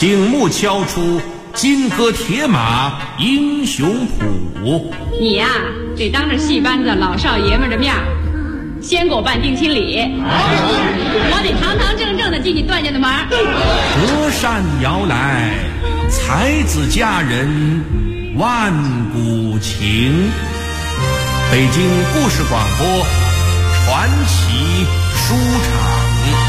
醒目敲出金戈铁马英雄谱。 你呀，得当着戏班子老少爷们的面先给我办定亲礼，我得堂堂正正的进你段家的门。 隔山摇来，才子佳人万古情。北京故事广播传奇书场。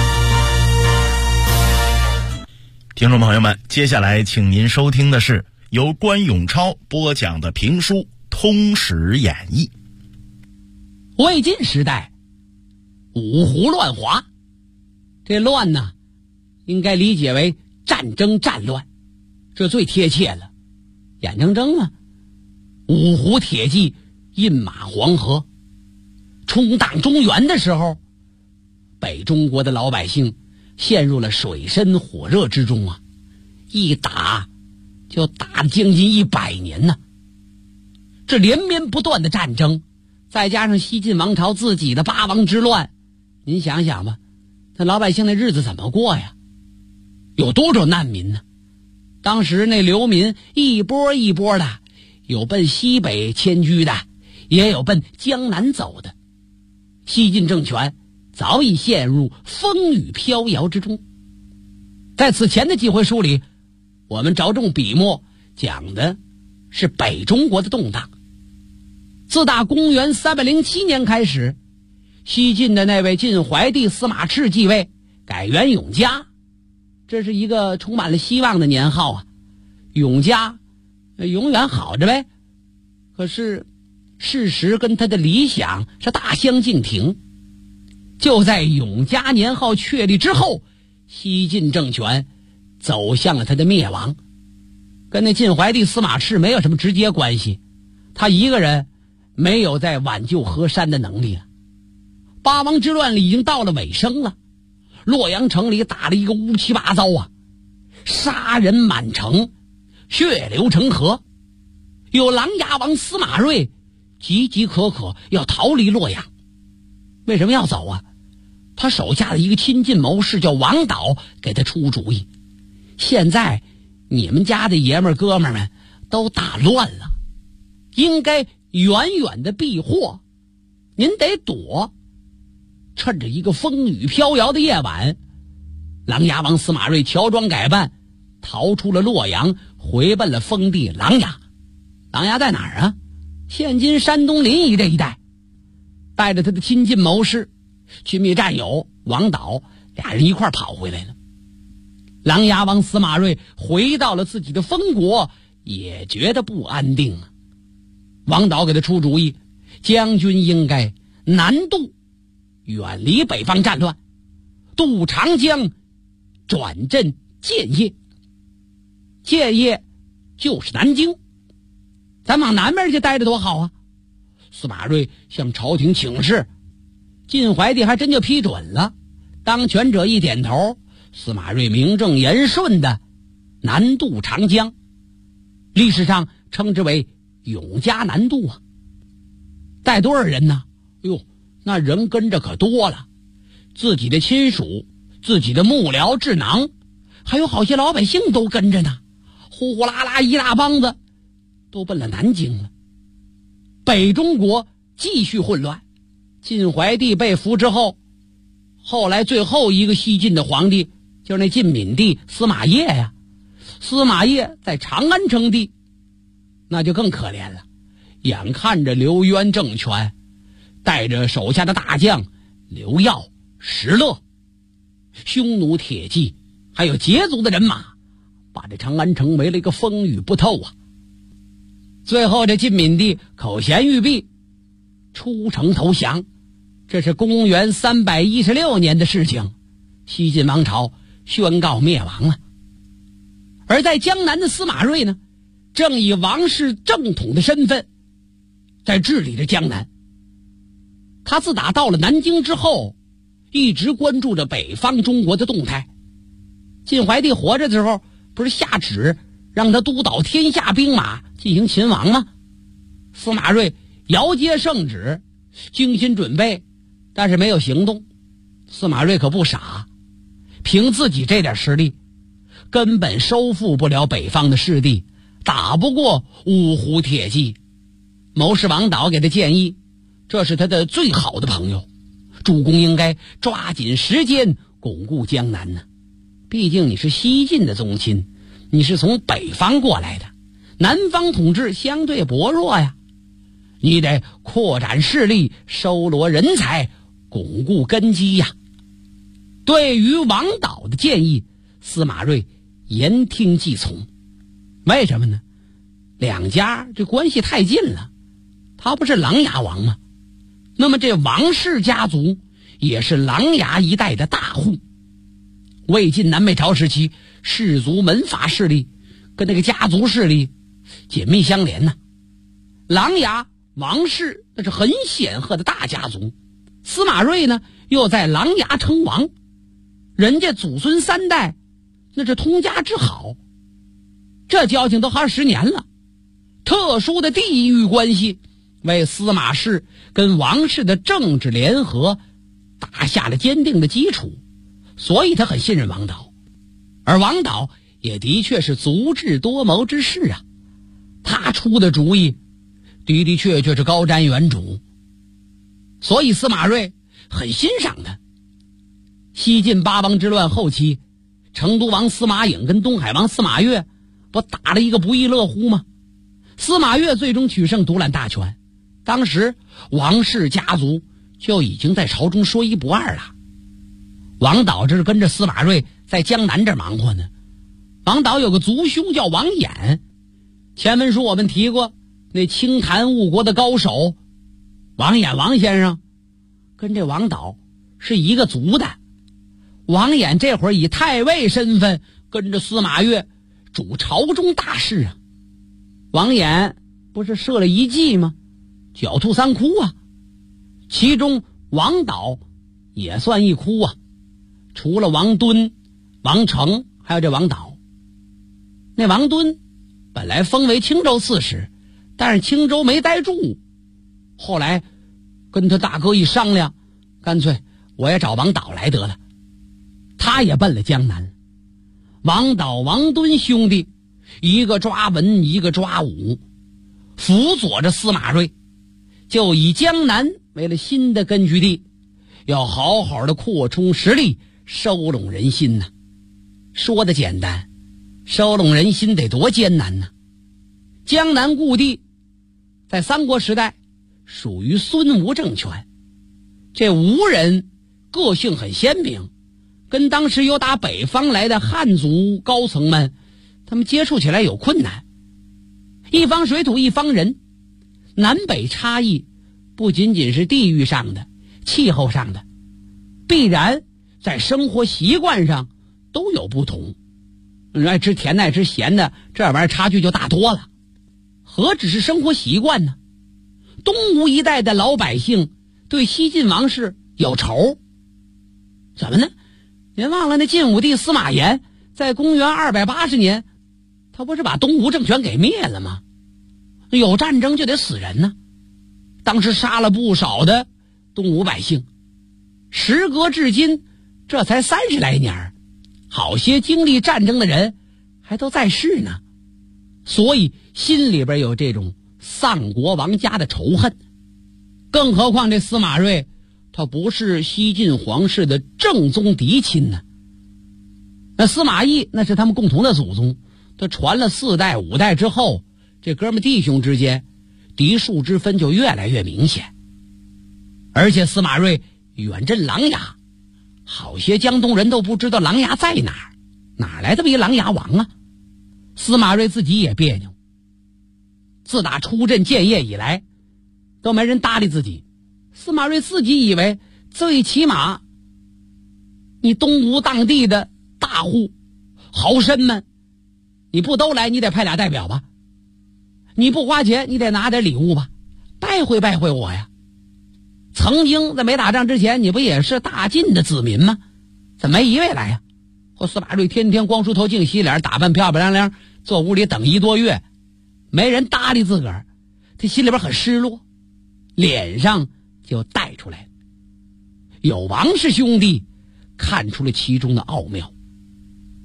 听众朋友们，接下来请您收听的是由关永超播讲的评书《通史演义》。 魏晋时代，五胡乱华，这乱呢，应该理解为战争战乱，这最贴切了。眼睁睁啊，五胡铁骑饮马黄河，冲打中原的时候，北中国的老百姓陷入了水深火热之中啊！一打就打将近100年呢。这连绵不断的战争，再加上西晋王朝自己的八王之乱，您想想吧，那老百姓的日子怎么过呀？有多少难民呢？当时那流民一波一波的，有奔西北迁居的，也有奔江南走的。西晋政权早已陷入风雨飘摇之中。在此前的几回书里，我们着重笔墨讲的是北中国的动荡。自打公元307年开始，西晋的那位晋怀帝司马炽继位，改元永嘉，这是一个充满了希望的年号啊。永嘉永远好着呗。可是事实跟他的理想是大相径庭。就在永嘉年号确立之后，西晋政权走向了他的灭亡，跟那晋怀帝司马炽没有什么直接关系，他一个人没有再挽救河山的能力了。八王之乱已经到了尾声了，洛阳城里打了一个乌七八糟啊，杀人满城，血流成河。有琅琊王司马睿岌岌可可要逃离洛阳。为什么要走啊？他手下的一个亲近谋士叫王导给他出主意，现在你们家的爷们哥们们都打乱了，应该远远的避祸，您得躲。趁着一个风雨飘摇的夜晚，琅琊王司马睿乔装改扮，逃出了洛阳，回奔了封地琅琊。琅琊在哪儿啊？现今山东临沂这一带。带着他的亲近谋士、亲密战友王导，俩人一块跑回来了。琅琊王司马睿回到了自己的封国，也觉得不安定啊。王导给他出主意，将军应该南渡，远离北方战乱，渡长江，转镇建业。建业就是南京，咱往南边去待着多好啊！司马睿向朝廷请示，晋怀帝还真就批准了。当权者一点头，司马睿名正言顺的南渡长江，历史上称之为永嘉南渡啊。带多少人呢？哟，那人跟着可多了，自己的亲属、自己的幕僚智囊，还有好些老百姓都跟着呢，呼呼啦啦一大帮子都奔了南京了。北中国继续混乱，晋怀帝被俘之后，后来最后一个西晋的皇帝就是那晋闵帝司马邺呀。司马邺在长安称帝，那就更可怜了。眼看着刘渊政权带着手下的大将刘耀、石勒、匈奴铁骑还有羯族的人马，把这长安城围了一个风雨不透啊。最后这晋闵帝口衔玉璧，出城投降。这是公元316年的事情，西晋王朝宣告灭亡了。而在江南的司马睿呢，正以王室正统的身份在治理着江南。他自打到了南京之后，一直关注着北方中国的动态。晋怀帝活着的时候，不是下旨让他督导天下兵马进行勤王吗？司马睿遥接圣旨，精心准备，但是没有行动。司马睿可不傻，凭自己这点实力， 根本收复不了北方的失地，打不过五湖铁骑。谋士王导给他建议，这是他的最好的朋友，主公应该抓紧时间巩固江南呢。毕竟你是西晋的宗亲，你是从北方过来的，南方统治相对薄弱呀，你得扩展势力，收罗人才，巩固根基呀。对于王导的建议，司马睿言听计从。为什么呢？两家这关系太近了，他不是琅琊王吗？那么这王氏家族也是琅琊一带的大户。魏晋南北朝时期，氏族门阀势力跟那个家族势力紧密相连呢。琅琊王氏那是很显赫的大家族，司马睿呢又在琅琊称王，人家祖孙三代那是通家之好，这交情都20年了。特殊的地域关系为司马氏跟王氏的政治联合打下了坚定的基础，所以他很信任王导。而王导也的确是足智多谋之士啊，他出的主意的的确确是高瞻远瞩，所以司马睿很欣赏他。西晋八王之乱后期，成都王司马颖跟东海王司马越不打了一个不亦乐乎吗？司马越最终取胜，独揽大权，当时王氏家族就已经在朝中说一不二了。王导这是跟着司马睿在江南这忙活呢。王导有个族兄叫王衍，前文书我们提过，那清谈误国的高手王衍王先生跟这王导是一个族的。王衍这会儿以太尉身份跟着司马越主朝中大事啊。王衍不是设了一计吗？狡兔三窟啊，其中王导也算一窟啊。除了王敦、王成还有这王导。那王敦本来封为青州刺史，但是青州没待住，后来跟他大哥一商量，干脆我也找王导来得了，他也奔了江南。王导、王敦兄弟一个抓文一个抓武，辅佐着司马睿，就以江南为了新的根据地，要好好的扩充实力，收拢人心呢。说的简单，收拢人心得多艰难呢。江南故地在三国时代属于孙吴政权，这吴人个性很鲜明，跟当时由打北方来的汉族高层们他们接触起来有困难。一方水土一方人，南北差异不仅仅是地域上的、气候上的，必然在生活习惯上都有不同。爱吃甜的爱吃咸的，这玩意儿差距就大多了。何止是生活习惯呢？东吴一带的老百姓对西晋王室有仇。怎么呢？您忘了那晋武帝司马炎在公元280年，他不是把东吴政权给灭了吗？有战争就得死人呢。当时杀了不少的东吴百姓，时隔至今这才30来年，好些经历战争的人还都在世呢，所以心里边有这种丧国亡家的仇恨。更何况这司马睿他不是西晋皇室的正宗嫡亲呢。那司马懿那是他们共同的祖宗，他传了4代5代之后，这哥们弟兄之间嫡庶之分就越来越明显。而且司马睿远镇琅琊，好些江东人都不知道琅琊在哪儿，哪来这么一琅琊王啊？司马睿自己也别扭，自打出镇建业以来都没人搭理自己。司马睿自己以为最起码你东吴当地的大户豪绅们你不都来，你得派俩代表吧，你不花钱你得拿点礼物吧，拜会拜会我呀。曾经在没打仗之前你不也是大晋的子民吗？怎么没一位来呀？司马睿天天光梳头净洗脸，打扮漂漂亮亮，坐屋里等1多月，没人搭理自个儿，他心里边很失落，脸上就带出来。有王氏兄弟看出了其中的奥妙。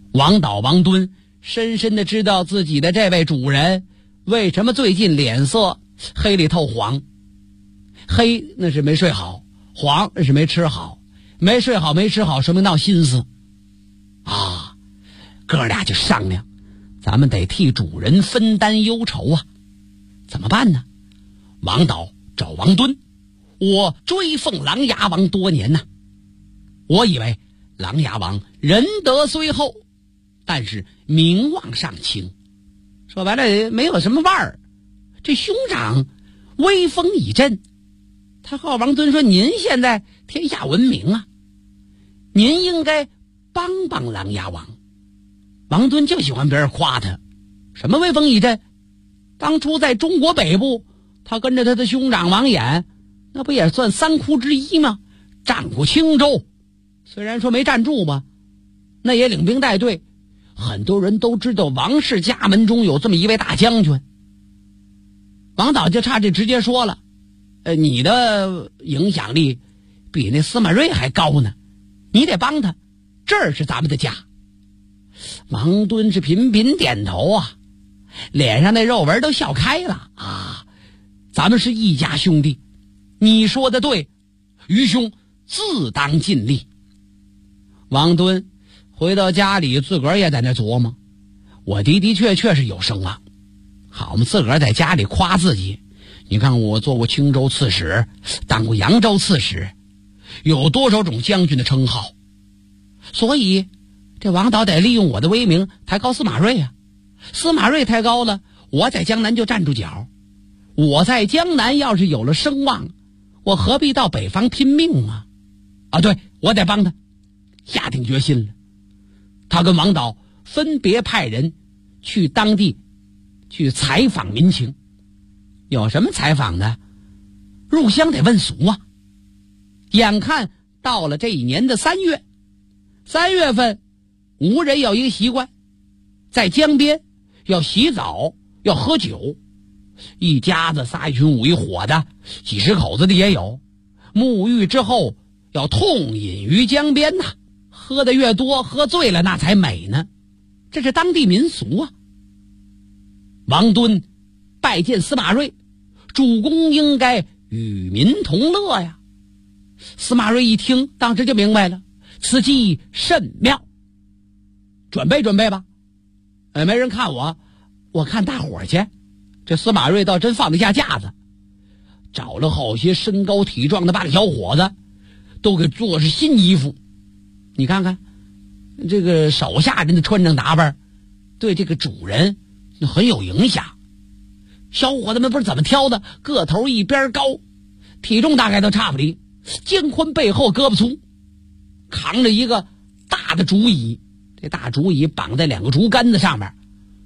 王导王敦深深地知道自己的这位主人为什么最近脸色黑里透黄。黑那是没睡好，黄那是没吃好，没睡好没吃好说明闹心思啊。哥俩就商量，咱们得替主人分担忧愁啊，怎么办呢？王导找王敦，我追奉琅琊王多年呐，我以为琅琊王仁德虽厚，但是名望尚轻，说白了没有什么腕儿。这兄长威风已振。他和王敦说，您现在天下闻名啊，您应该帮帮琅琊王。王敦就喜欢别人夸他，什么威风已振？当初在中国北部，他跟着他的兄长王衍，那不也算三窟之一吗？占过青州，虽然说没站住吧，那也领兵带队，很多人都知道王氏家门中有这么一位大将军。王导就差这直接说了，你的影响力比那司马睿还高呢，你得帮他，这儿是咱们的家。王敦是频频点头啊，脸上那肉纹都笑开了啊！咱们是一家兄弟，你说的对，于兄自当尽力。王敦回到家里，自个儿也在那琢磨，我的确是有声望。好嘛，自个儿在家里夸自己，你看我做过青州刺史，当过扬州刺史，有多少种将军的称号。所以这王导得利用我的威名抬高司马睿啊，司马睿抬高了，我在江南就站住脚。我在江南要是有了声望，我何必到北方拼命啊？啊，对，我得帮他。下定决心了，他跟王导分别派人去当地去采访民情。有什么采访的？入乡得问俗啊。眼看到了这一年的3月，3月份吴人有一个习惯，在江边要洗澡，要喝酒，一家子仨一群5一伙的，几十口子的也有。沐浴之后要痛饮于江边呐，喝得越多，喝醉了那才美呢，这是当地民俗啊。王敦拜见司马睿，主公应该与民同乐呀。司马睿一听，当时就明白了，此计甚妙，准备准备吧。没人看我看大伙儿去。这司马睿倒真放得下架子，找了好些身高体壮的8个小伙子，都给做是新衣服。你看看这个手下人的穿着打扮，对这个主人很有影响。小伙子们不是怎么挑的，个头一边高，体重大概都差不离，肩宽背厚，胳膊粗，扛着一个大的竹椅，这大竹椅绑在2个竹竿子上面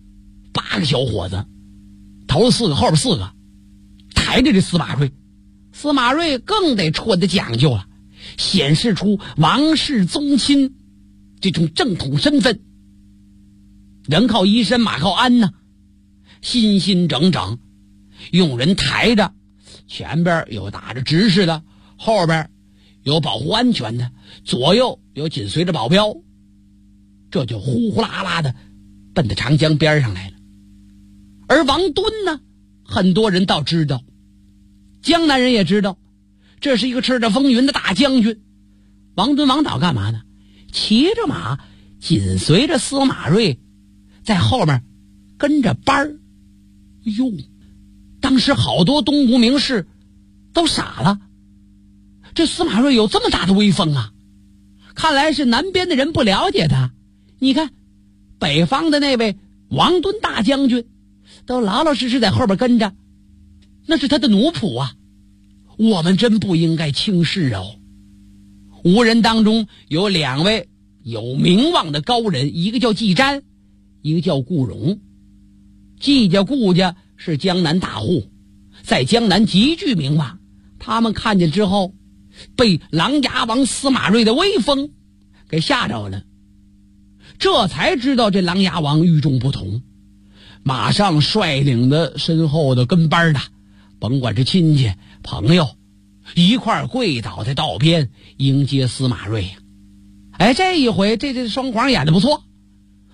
，8个小伙子，头4个后边4个，抬着这司马睿。司马睿更得穿的讲究了，显示出王室宗亲这种正统身份。人靠衣身，马靠鞍呢，新新整整，用人抬着，前边有打着执事的，后边有保护安全的，左右有紧随着保镖，这就呼呼啦啦的奔到长江边上来了。而王敦呢，很多人倒知道，江南人也知道，这是一个叱咤风云的大将军。王敦王导干嘛呢？骑着马紧随着司马睿在后面跟着班儿。哟，当时好多东吴名士都傻了，这司马睿有这么大的威风啊！看来是南边的人不了解他。你看北方的那位王敦大将军都老老实实在后边跟着，那是他的奴仆啊，我们真不应该轻视哦。吴人当中有2位有名望的高人，一个叫季瞻，一个叫顾荣。季家顾家是江南大户，在江南极具名望，他们看见之后被琅琊王司马睿的威风给吓着了，这才知道这琅琊王与众不同，马上率领的身后的跟班的，甭管是亲戚朋友，一块跪倒在道边迎接司马睿呀。这一回这双簧演得不错，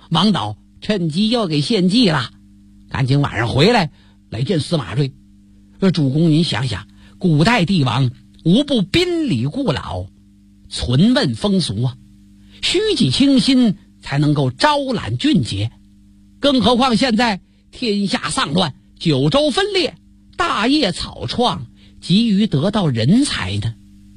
王导趁机又给献计了，赶紧晚上回来见司马睿。主公您想想，古代帝王无不宾礼顾老，存问风俗啊，虚己清心才能够招揽俊杰，更何况现在天下丧乱，九州分裂，大业草创，急于得到人才呢。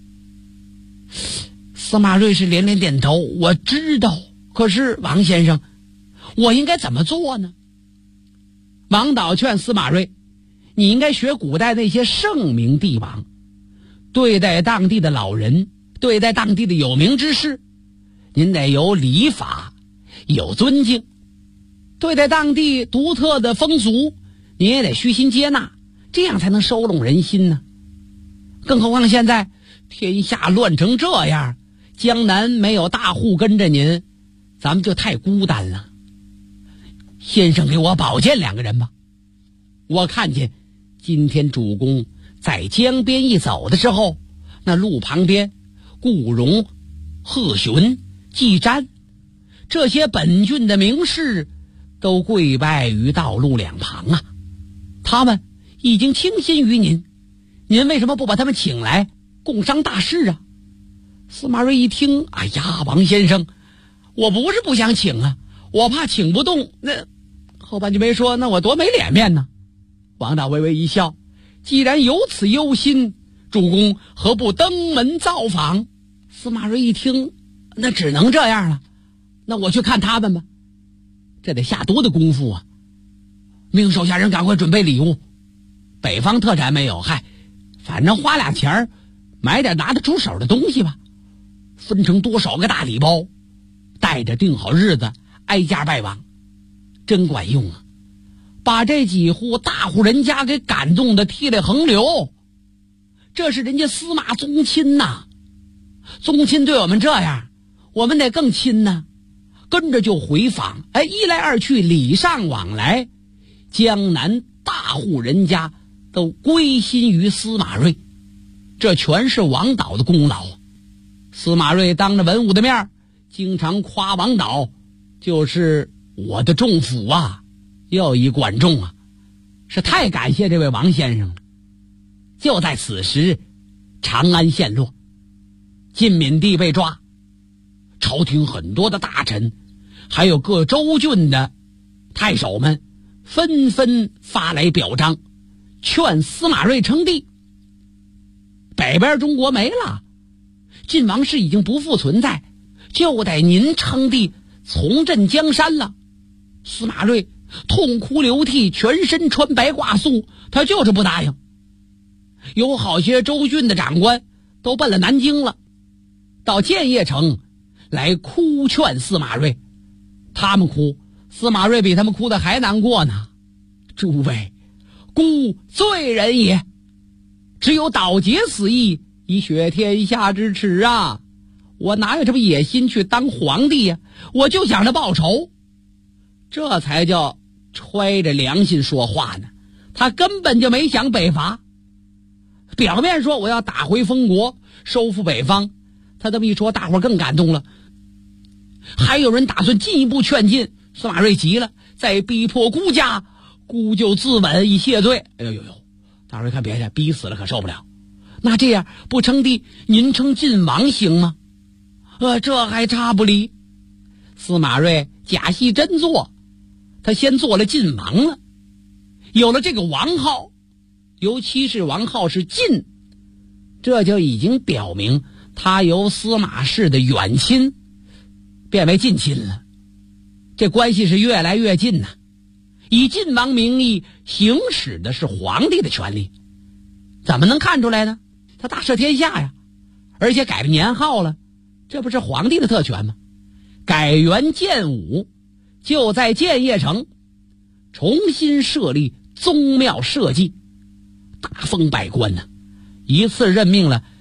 司马睿是连连点头，我知道，可是王先生，我应该怎么做呢？王导劝司马睿，你应该学古代那些圣明帝王，对待当地的老人，对待当地的有名之士，您得有礼法，有尊敬，对待当地独特的风俗，你也得虚心接纳，这样才能收拢人心呢。更何况现在天下乱成这样，江南没有大户跟着您，咱们就太孤单了。先生给我保荐2个人吧。我看见今天主公在江边一走的时候，那路旁边顾荣、贺询、季瞻这些本郡的名士都跪拜于道路两旁啊，他们已经倾心于您，您为什么不把他们请来共商大事啊？司马睿一听，哎呀，王先生，我不是不想请啊，我怕请不动。那后半句没说，那我多没脸面呢。王导微微一笑，既然有此忧心，主公何不登门造访？司马睿一听，那只能这样了，那我去看他们吧。这得下多大功夫啊！命手下人赶快准备礼物，北方特产没有，嗨，反正花俩钱买点拿得出手的东西吧，分成多少个大礼包，带着定好日子，挨家拜访，真管用啊！把这几户大户人家给感动的涕泪横流，这是人家司马宗亲呐，宗亲对我们这样，我们得更亲呐。跟着就回访，一来二去，礼尚往来，江南大户人家都归心于司马睿，这全是王导的功劳。司马睿当着文武的面，经常夸王导就是我的仲辅啊，又一管仲啊，是太感谢这位王先生了。就在此时，长安陷落，晋闵帝被抓，朝廷很多的大臣还有各州郡的太守们纷纷发来表彰，劝司马睿称帝。北边中国没了，晋王室已经不复存在，就得您称帝重振江山了。司马睿痛哭流涕，全身穿白挂素，他就是不答应。有好些州郡的长官都奔了南京了，到建业城来哭劝司马睿，他们哭，司马睿比他们哭的还难过呢。诸位，孤罪人也，只有倒竭死意，以雪天下之耻啊！我哪有这么野心去当皇帝呀？我就想着报仇，这才叫揣着良心说话呢。他根本就没想北伐，表面说我要打回封国，收复北方，他这么一说，大伙更感动了。还有人打算进一步劝进，司马睿急了，再逼迫孤家，孤就自刎以谢罪。哎呦呦呦！大伙儿看别的，逼死了可受不了。那这样不称帝，您称晋王行吗？这还差不离。司马睿假戏真做，他先做了晋王了。有了这个王号，尤其是王号是晋，这就已经表明他由司马氏的远亲变为近亲了，这关系是越来越近呐。以晋王名义行使的是皇帝的权利，怎么能看出来呢？他大赦天下呀，而且改了年号了，这不是皇帝的特权吗？改元建武，就在建业城重新设立宗庙社稷，大封百官呢，一次任命了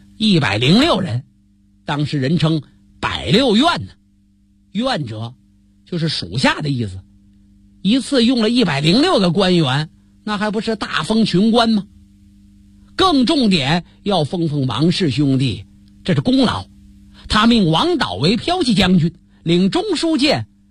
106人，当时人称106院呢。院者就是属下的意思，一次用了106个官员，那还不是大封群官吗？更重点要封王氏兄弟，这是功劳。他命王导为骠骑将军，领中书监，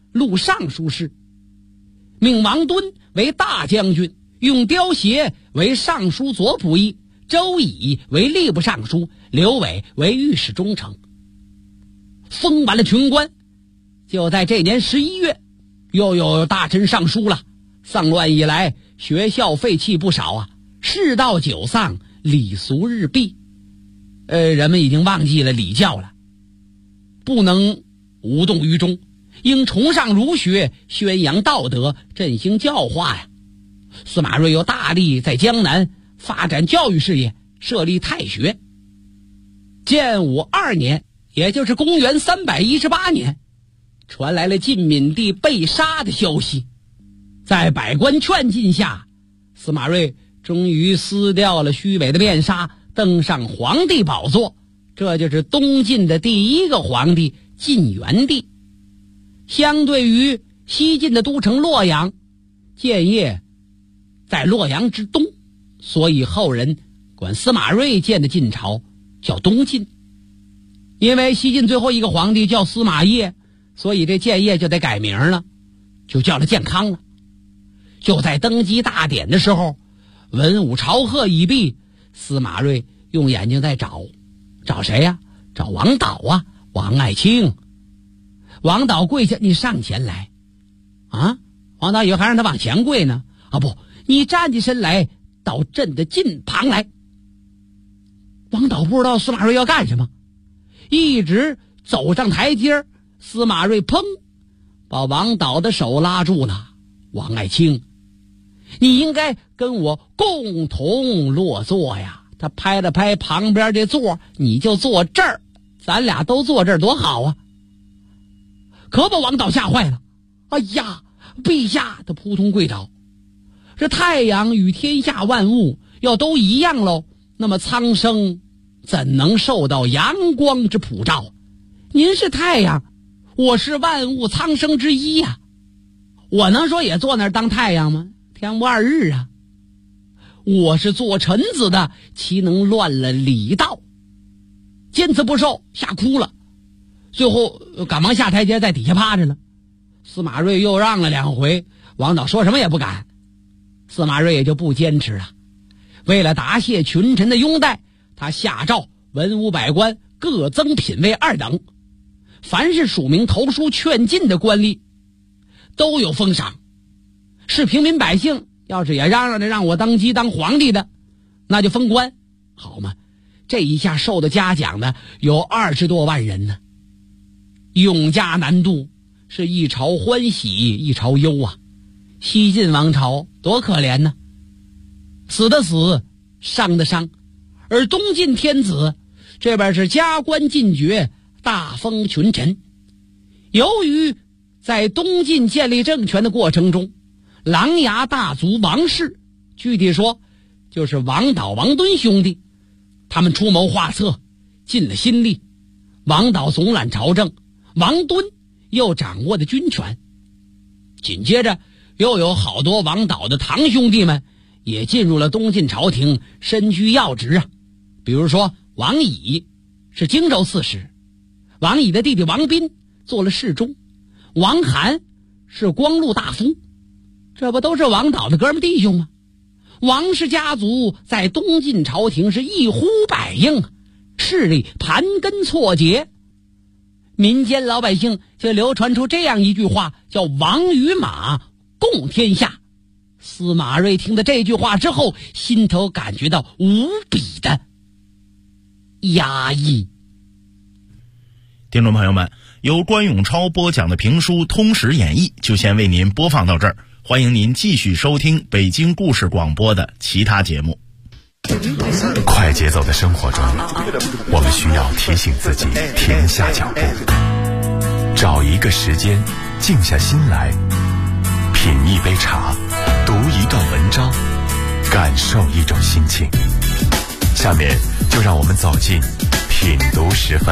录尚书事，命王敦为大将军，用刁协为尚书左仆射，周乙为吏部尚书，刘伟为御史中丞。封完了群官，就在这年11月，又有大臣上书了。丧乱以来，学校废弃不少啊，世道久丧，礼俗日弊。人们已经忘记了礼教了，不能无动于衷，应崇尚儒学，宣扬道德，振兴教化呀。司马睿又大力在江南发展教育事业，设立太学。建武2年，也就是公元318年，传来了晋闵帝被杀的消息。在百官劝进下，司马睿终于撕掉了虚伪的面纱，登上皇帝宝座。这就是东晋的第一个皇帝晋元帝。相对于西晋的都城洛阳，建业在洛阳之东，所以后人管司马睿建的晋朝叫东晋。因为西晋最后一个皇帝叫司马邺，所以这建业就得改名了，就叫了建康了。就在登基大典的时候，文武朝贺已毕，司马睿用眼睛在找谁呀？找王导啊，王爱卿。王导跪下，你上前来啊！王导以为还让他往前跪呢。啊不，你站起身来，到朕的近旁来。王导不知道司马睿要干什么，一直走上台阶，司马睿砰把王导的手拉住了。王爱卿，你应该跟我共同落座呀。他拍了拍旁边这座，你就坐这儿，咱俩都坐这儿多好啊。可把王导吓坏了。哎呀，陛下，他扑通跪倒。这太阳与天下万物要都一样喽，那么苍生怎能受到阳光之普照？您是太阳，我是万物苍生之一呀。我能说也坐那儿当太阳吗？天不2日啊。我是做臣子的，岂能乱了礼道？坚持不受，吓哭了。最后赶忙下台阶，在底下趴着了。司马睿又让了2回，王导说什么也不敢。司马睿也就不坚持了。为了答谢群臣的拥戴，他下诏文武百官各增品位2等，凡是署名投书劝进的官吏都有封赏。是平民百姓要是也嚷嚷着让我登基当皇帝的，那就封官，好嘛？这一下受的嘉奖的有20多万人呢。永嘉南渡，是一朝欢喜一朝忧啊。西晋王朝多可怜呢，死的死，伤的伤。而东晋天子这边是加官进爵，大封群臣。由于在东晋建立政权的过程中，琅琊大族王氏，具体说就是王导王敦兄弟，他们出谋划策，尽了心力。王导总揽朝政，王敦又掌握的军权。紧接着又有好多王导的堂兄弟们也进入了东晋朝廷，身居要职啊。比如说王乙是荆州刺史，王乙的弟弟王斌做了侍中，王涵是光禄大夫，这不都是王导的哥们弟兄吗？王氏家族在东晋朝廷是一呼百应，势力盘根错节。民间老百姓就流传出这样一句话，叫王与马共天下。司马睿听的这句话之后，心头感觉到无比的压抑。 听众朋友们，由关永超播讲的评书《通史演义》就先为您播放到这儿，欢迎您继续收听北京故事广播的其他节目。 快节奏的生活中，我们需要提醒自己停下脚步，找一个时间静下心来，品一杯茶，读一段文章，感受一种心情。下面就让我们走进品读时分。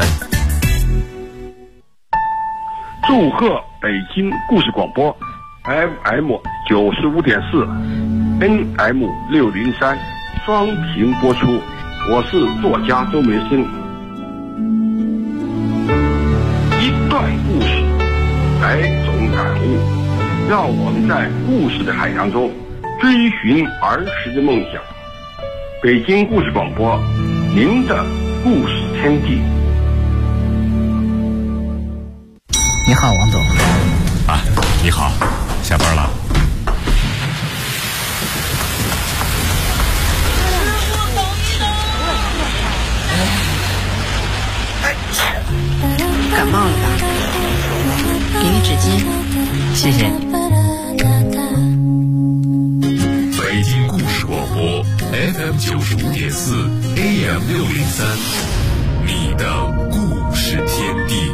祝贺北京故事广播 FM 95.4 NM603双屏播出，我是作家周梅生。一段故事，来种感让我们在故事的海洋中追寻儿时的梦想。北京故事广播，您的故事天地。 你好，王总。 啊，你好，下班了。 感冒了吧？给你纸巾。 谢谢。 北京故事广播 FM95.4 AM603，你的故事天地。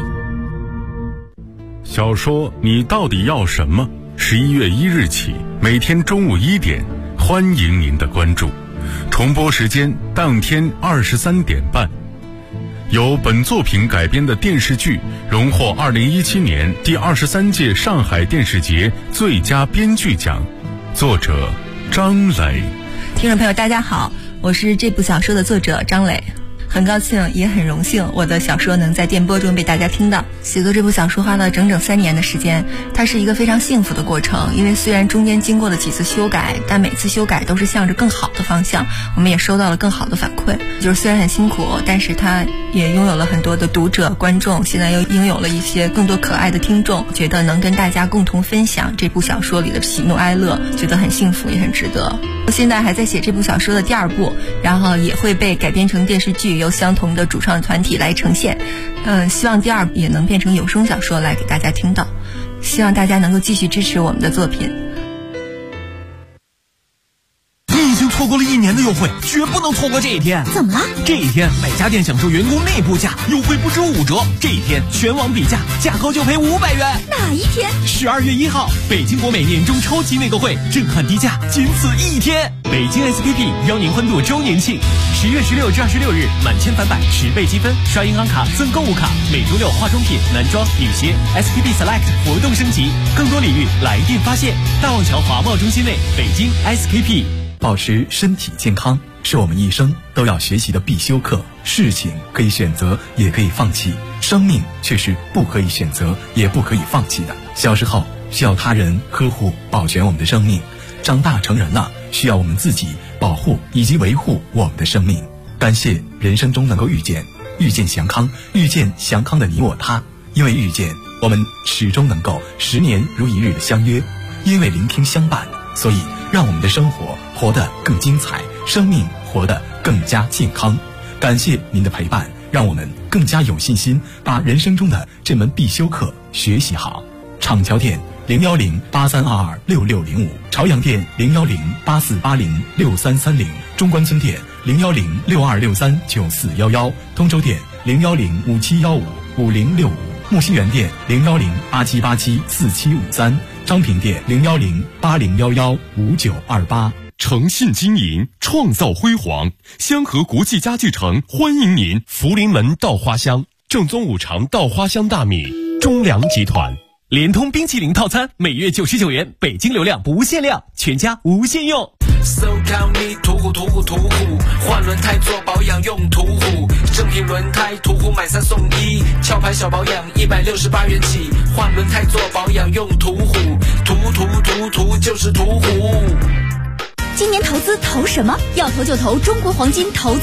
小说你到底要什么？11月1日起，每天中午1点，欢迎您的关注。重播时间当天23点半。由本作品改编的电视剧荣获2017年第23届上海电视节最佳编剧奖，作者张磊。 听众朋友大家好，我是这部小说的作者张磊，很高兴也很荣幸我的小说能在电波中被大家听到。写作这部小说花了整整3年的时间，它是一个非常幸福的过程，因为虽然中间经过了几次修改，但每次修改都是向着更好的方向，我们也收到了更好的反馈。就是虽然很辛苦，但是它也拥有了很多的读者观众，现在又拥有了一些更多可爱的听众，觉得能跟大家共同分享这部小说里的喜怒哀乐，觉得很幸福也很值得。我现在还在写这部小说的第2部，然后也会被改编成电视剧，由相同的主创团体来呈现。希望第2部也能变成有声小说来给大家听到，希望大家能够继续支持我们的作品。 错过了1年的优惠，绝不能错过这一天。 怎么了？ 这一天每家店享受员工内部价优惠不止5折，这一天全网比价，价高就赔500元。 哪一天 ？12月1号，北京国美年终超级内购会，震撼低价，仅此1天。北京 SKP 邀您欢度周年庆，10月16至26日，满千返百10倍积分，刷银行卡赠购物卡，每周6化妆品、男装、女鞋 SKP Select 活动升级，更多礼遇来电发现。大望桥华贸中心内，北京 SKP。 保持身体健康是我们一生都要学习的必修课。事情可以选择，也可以放弃，生命却是不可以选择，也不可以放弃的。小时候需要他人呵护保全我们的生命，长大成人了需要我们自己保护以及维护我们的生命。感谢人生中能够遇见祥康，遇见祥康的你我他。因为遇见，我们始终能够10年如一日的相约；因为聆听相伴，所以让我们的生活活得更精彩，生命活得更加健康。感谢您的陪伴，让我们更加有信心把人生中的这门必修课学习好。厂桥店01083226605，朝阳店01084806330，中关村店01062639411，通州店01057155065，木樨园店01087874753，昌平店01080115928。 诚信经营，创造辉煌。香河国际家具城欢迎您。福临门稻花香，正宗五常稻花香大米，中粮集团。 联通冰淇淋套餐每月99元，北京流量不限量，全家无限用。 So call me 途虎，换轮胎做保养用途虎，正品轮胎途虎买3送1，壳牌小保养168元起，换轮胎做保养用途虎，途就是途虎。 今年投资投什么？要投就投中国黄金投资